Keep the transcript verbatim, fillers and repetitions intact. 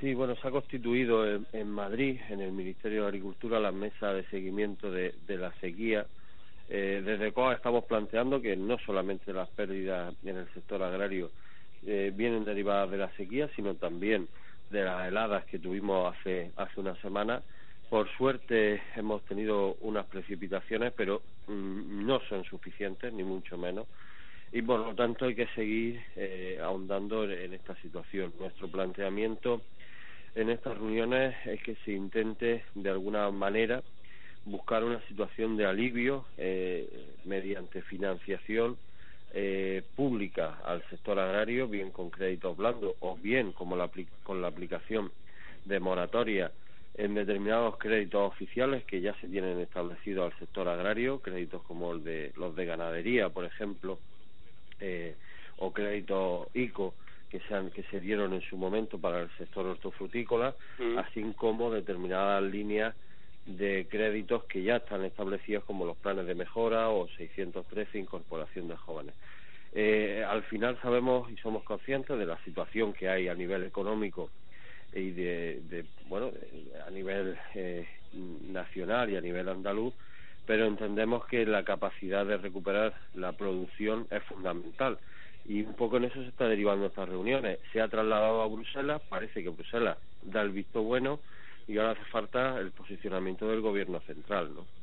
Sí, bueno, se ha constituido en, en Madrid, en el Ministerio de Agricultura, la mesa de seguimiento de, de la sequía. Eh, desde C O A estamos planteando que no solamente las pérdidas en el sector agrario eh, vienen derivadas de la sequía, sino también de las heladas que tuvimos hace hace una semana. Por suerte hemos tenido unas precipitaciones, pero mmm, no son suficientes, ni mucho menos, y por lo tanto hay que seguir eh, ahondando en, en esta situación. Nuestro planteamiento en estas reuniones es que se intente de alguna manera buscar una situación de alivio eh, mediante financiación eh, pública al sector agrario, bien con créditos blandos o bien como la, con la aplicación de moratoria en determinados créditos oficiales que ya se tienen establecidos al sector agrario, créditos como el de los de ganadería, por ejemplo, eh, o créditos ICO que se, han, que se dieron en su momento para el sector hortofrutícola, Mm. así como determinadas líneas de créditos que ya están establecidos como los planes de mejora o seiscientos trece, incorporación de jóvenes. Eh, al final sabemos y somos conscientes de la situación que hay a nivel económico y de, de bueno, a nivel eh, nacional y a nivel andaluz, pero entendemos que la capacidad de recuperar la producción es fundamental y un poco en eso se está derivando estas reuniones. Se ha trasladado a Bruselas, parece que Bruselas da el visto bueno y ahora hace falta el posicionamiento del gobierno central, ¿no?